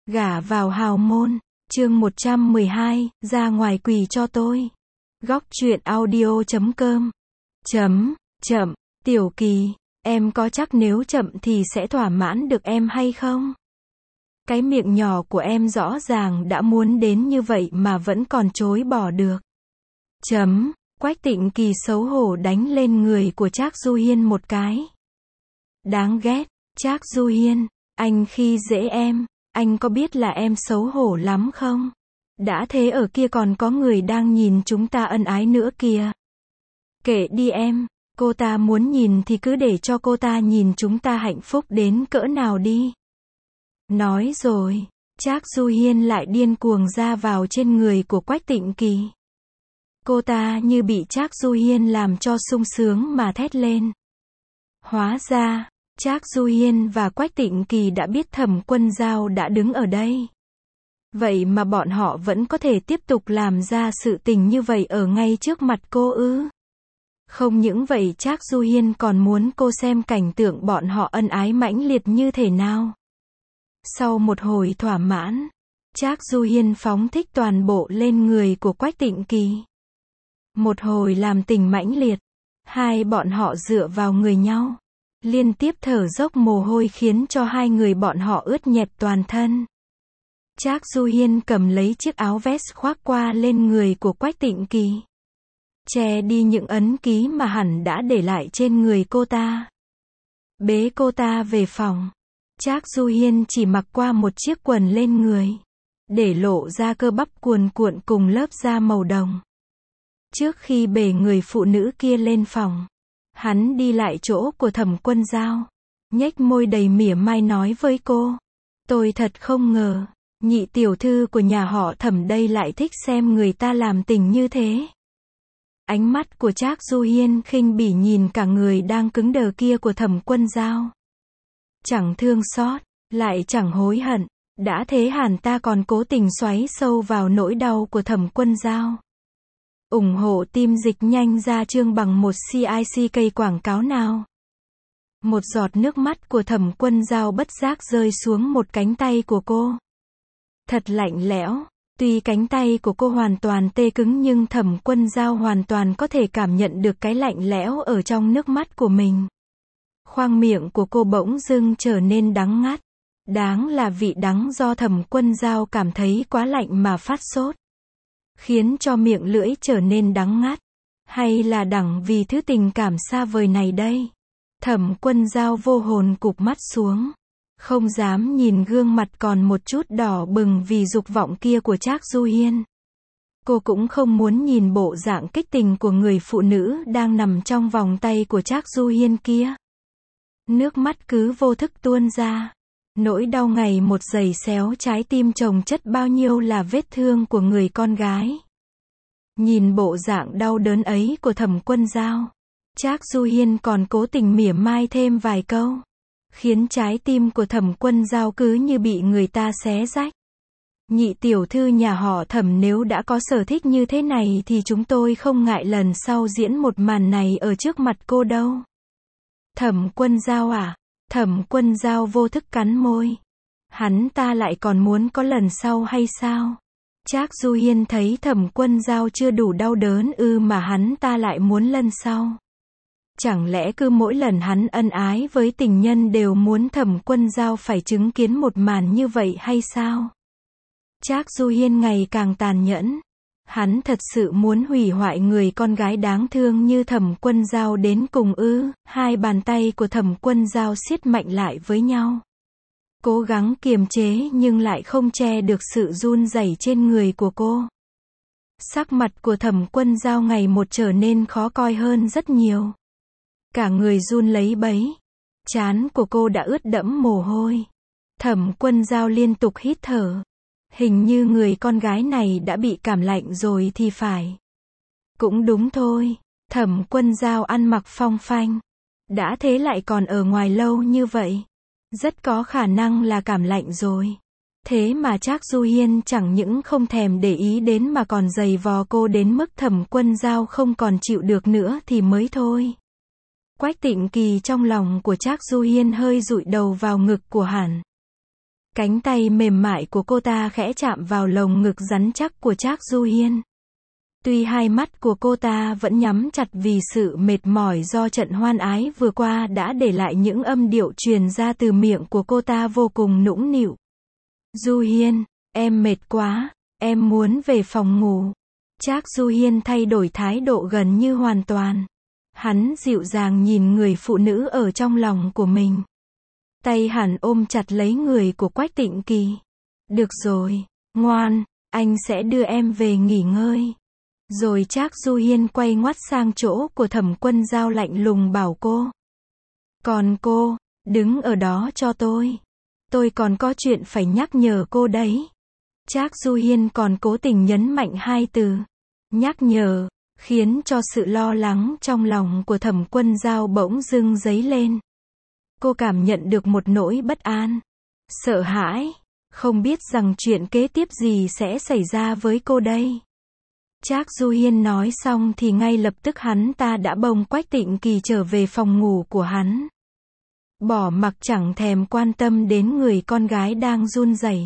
Gả vào hào môn, chương 112, ra ngoài quỳ cho tôi. Góc truyện audio.com. Chậm, Tiểu Kỳ, em có chắc nếu chậm thì sẽ thỏa mãn được em hay không? Cái miệng nhỏ của em rõ ràng đã muốn đến như vậy mà vẫn còn chối bỏ được. Quách Tịnh Kỳ xấu hổ đánh lên người của Trác Du Hiên một cái. Đáng ghét, Trác Du Hiên, anh khi dễ em, anh có biết là em xấu hổ lắm không? Đã thế ở kia còn có người đang nhìn chúng ta ân ái nữa kìa. Kệ đi em, cô ta muốn nhìn thì cứ để cho cô ta nhìn chúng ta hạnh phúc đến cỡ nào đi. Nói rồi, Trác Du Hiên lại điên cuồng ra vào trên người của Quách Tịnh Kỳ. Cô ta như bị Trác Du Hiên làm cho sung sướng mà thét lên. Hóa ra, Trác Du Hiên và Quách Tịnh Kỳ đã biết Thẩm Quân Dao đã đứng ở đây. Vậy mà bọn họ vẫn có thể tiếp tục làm ra sự tình như vậy ở ngay trước mặt cô ư? Không những vậy Trác Du Hiên còn muốn cô xem cảnh tượng bọn họ ân ái mãnh liệt như thế nào. Sau một hồi thỏa mãn, Trác Du Hiên phóng thích toàn bộ lên người của Quách Tịnh Kỳ. Một hồi làm tình mãnh liệt, hai bọn họ dựa vào người nhau, liên tiếp thở dốc mồ hôi khiến cho hai người bọn họ ướt nhẹp toàn thân. Trác Du Hiên cầm lấy chiếc áo vest khoác qua lên người của Quách Tịnh Kỳ, che đi những ấn ký mà hẳn đã để lại trên người cô ta. Bế cô ta về phòng, Trác Du Hiên chỉ mặc qua một chiếc quần lên người, để lộ ra cơ bắp cuồn cuộn cùng lớp da màu đồng. Trước khi bế người phụ nữ kia lên phòng, hắn đi lại chỗ của Thẩm Quân Dao, nhếch môi đầy mỉa mai nói với cô. Tôi thật không ngờ, nhị tiểu thư của nhà họ Thẩm đây lại thích xem người ta làm tình như thế. Ánh mắt của Trác Du Hiên khinh bỉ nhìn cả người đang cứng đờ kia của Thẩm Quân Dao. Chẳng thương xót, lại chẳng hối hận, đã thế hẳn ta còn cố tình xoáy sâu vào nỗi đau của Thẩm Quân Dao. Ủng hộ team dịch nhanh ra chương bằng một CICK quảng cáo nào. Một giọt nước mắt của Thẩm Quân Dao bất giác rơi xuống một cánh tay của cô. Thật lạnh lẽo, tuy cánh tay của cô hoàn toàn tê cứng nhưng Thẩm Quân Dao hoàn toàn có thể cảm nhận được cái lạnh lẽo ở trong nước mắt của mình. Khoang miệng của cô bỗng dưng trở nên đắng ngắt. Đáng là vị đắng do Thẩm Quân Dao cảm thấy quá lạnh mà phát sốt, khiến cho miệng lưỡi trở nên đắng ngắt. Hay là đắng vì thứ tình cảm xa vời này đây? Thẩm Quân Dao vô hồn cụp mắt xuống, không dám nhìn gương mặt còn một chút đỏ bừng vì dục vọng kia của Trác Du Hiên. Cô cũng không muốn nhìn bộ dạng kích tình của người phụ nữ đang nằm trong vòng tay của Trác Du Hiên kia. Nước mắt cứ vô thức tuôn ra. Nỗi đau ngày một giày xéo trái tim chồng chất bao nhiêu là vết thương của người con gái. Nhìn bộ dạng đau đớn ấy của Thẩm Quân Dao, Trác Du Hiên còn cố tình mỉa mai thêm vài câu, khiến trái tim của Thẩm Quân Dao cứ như bị người ta xé rách. Nhị tiểu thư nhà họ Thẩm nếu đã có sở thích như thế này thì chúng tôi không ngại lần sau diễn một màn này ở trước mặt cô đâu. Thẩm Quân Dao à? Thẩm Quân Dao vô thức cắn môi. Hắn ta lại còn muốn có lần sau hay sao? Trác Du Hiên thấy Thẩm Quân Dao chưa đủ đau đớn mà hắn ta lại muốn lần sau. Chẳng lẽ cứ mỗi lần hắn ân ái với tình nhân đều muốn Thẩm Quân Dao phải chứng kiến một màn như vậy hay sao? Trác Du Hiên ngày càng tàn nhẫn. Hắn thật sự muốn hủy hoại người con gái đáng thương như Thẩm Quân Dao đến cùng ư? Hai bàn tay của Thẩm Quân Dao siết mạnh lại với nhau, cố gắng kiềm chế nhưng lại không che được sự run rẩy trên người của cô. Sắc mặt của Thẩm Quân Dao ngày một trở nên khó coi hơn rất nhiều. Cả người run lấy bấy. Trán của cô đã ướt đẫm mồ hôi. Thẩm Quân Dao liên tục hít thở. Hình như người con gái này đã bị cảm lạnh rồi thì phải. Cũng đúng thôi, Thẩm Quân Dao ăn mặc phong phanh. Đã thế lại còn ở ngoài lâu như vậy. Rất có khả năng là cảm lạnh rồi. Thế mà Trác Du Hiên chẳng những không thèm để ý đến mà còn giày vò cô đến mức Thẩm Quân Dao không còn chịu được nữa thì mới thôi. Quách Tịnh Kỳ trong lòng của Trác Du Hiên hơi dụi đầu vào ngực của hắn. Cánh tay mềm mại của cô ta khẽ chạm vào lồng ngực rắn chắc của Trác Du Hiên. Tuy hai mắt của cô ta vẫn nhắm chặt vì sự mệt mỏi do trận hoan ái vừa qua đã để lại những âm điệu truyền ra từ miệng của cô ta vô cùng nũng nịu. Du Hiên, em mệt quá, em muốn về phòng ngủ. Trác Du Hiên thay đổi thái độ gần như hoàn toàn. Hắn dịu dàng nhìn người phụ nữ ở trong lòng của mình. Tay hắn ôm chặt lấy người của Quách Tịnh Kỳ. Được rồi, ngoan, anh sẽ đưa em về nghỉ ngơi. Rồi Trác Du Hiên quay ngoắt sang chỗ của Thẩm Quân Dao lạnh lùng bảo cô. Còn cô, đứng ở đó cho tôi. Tôi còn có chuyện phải nhắc nhở cô đấy. Trác Du Hiên còn cố tình nhấn mạnh hai từ. Nhắc nhở, khiến cho sự lo lắng trong lòng của Thẩm Quân Dao bỗng dưng dấy lên. Cô cảm nhận được một nỗi bất an, sợ hãi, không biết rằng chuyện kế tiếp gì sẽ xảy ra với cô đây. Trác Du Hiên nói xong thì ngay lập tức hắn ta đã bồng Quách Tịnh Kỳ trở về phòng ngủ của hắn. Bỏ mặc chẳng thèm quan tâm đến người con gái đang run rẩy.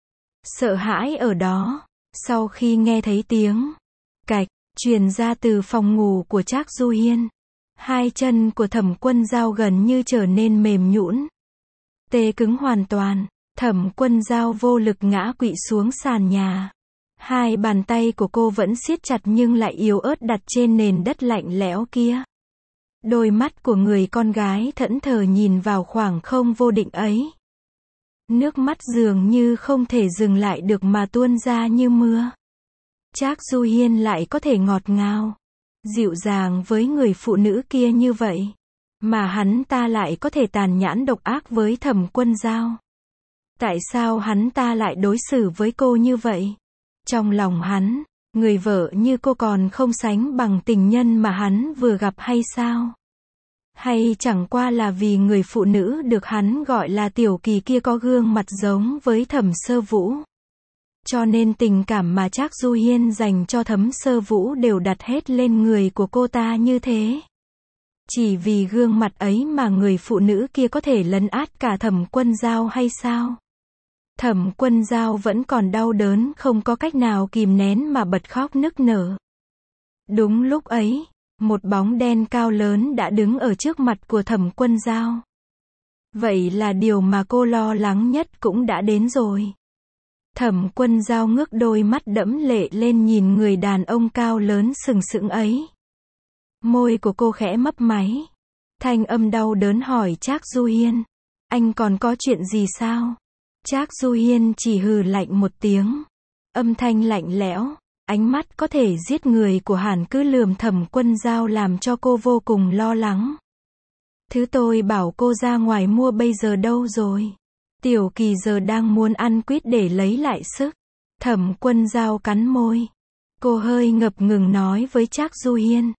Sợ hãi ở đó, sau khi nghe thấy tiếng cạch truyền ra từ phòng ngủ của Trác Du Hiên, hai chân của Thẩm Quân Dao gần như trở nên mềm nhũn, tê cứng hoàn toàn. Thẩm Quân Dao vô lực ngã quỵ xuống sàn nhà. Hai bàn tay của cô vẫn siết chặt nhưng lại yếu ớt đặt trên nền đất lạnh lẽo kia. Đôi mắt của người con gái thẫn thờ nhìn vào khoảng không vô định ấy. Nước mắt dường như không thể dừng lại được mà tuôn ra như mưa. Trác Du Hiên lại có thể ngọt ngào, dịu dàng với người phụ nữ kia như vậy, mà hắn ta lại có thể tàn nhẫn độc ác với Thẩm Quân Dao. Tại sao hắn ta lại đối xử với cô như vậy? Trong lòng hắn, người vợ như cô còn không sánh bằng tình nhân mà hắn vừa gặp hay sao? Hay chẳng qua là vì người phụ nữ được hắn gọi là Tiểu Kỳ kia có gương mặt giống với Thẩm Sơ Vũ. Cho nên tình cảm mà Trác Du Hiên dành cho Thẩm Sơ Vũ đều đặt hết lên người của cô ta như thế. Chỉ vì gương mặt ấy mà người phụ nữ kia có thể lấn át cả Thẩm Quân Dao hay sao? Thẩm Quân Dao vẫn còn đau đớn không có cách nào kìm nén mà bật khóc nức nở. Đúng lúc ấy, một bóng đen cao lớn đã đứng ở trước mặt của Thẩm Quân Dao. Vậy là điều mà cô lo lắng nhất cũng đã đến rồi. Thẩm Quân Dao ngước đôi mắt đẫm lệ lên nhìn người đàn ông cao lớn sừng sững ấy. Môi của cô khẽ mấp máy. Thanh âm đau đớn hỏi Trác Du Hiên. Anh còn có chuyện gì sao? Trác Du Hiên chỉ hừ lạnh một tiếng. Âm thanh lạnh lẽo, ánh mắt có thể giết người của hắn cứ lườm Thẩm Quân Dao làm cho cô vô cùng lo lắng. Thứ tôi bảo cô ra ngoài mua bây giờ đâu rồi? Tiểu Kỳ giờ đang muốn ăn quýt để lấy lại sức. Thẩm Quân Dao cắn môi. Cô hơi ngập ngừng nói với Trác Du Hiên.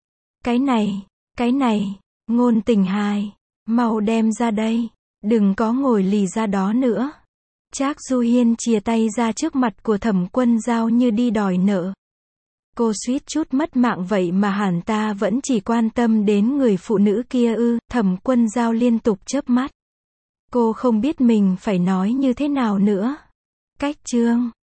Cái này, ngôn tình hài, mau đem ra đây, đừng có ngồi lì ra đó nữa. Trác Du Hiên chìa tay ra trước mặt của Thẩm Quân Dao như đi đòi nợ. Cô suýt chút mất mạng vậy mà hắn ta vẫn chỉ quan tâm đến người phụ nữ kia ư? Thẩm Quân Dao liên tục chớp mắt. Cô không biết mình phải nói như thế nào nữa. Cách chương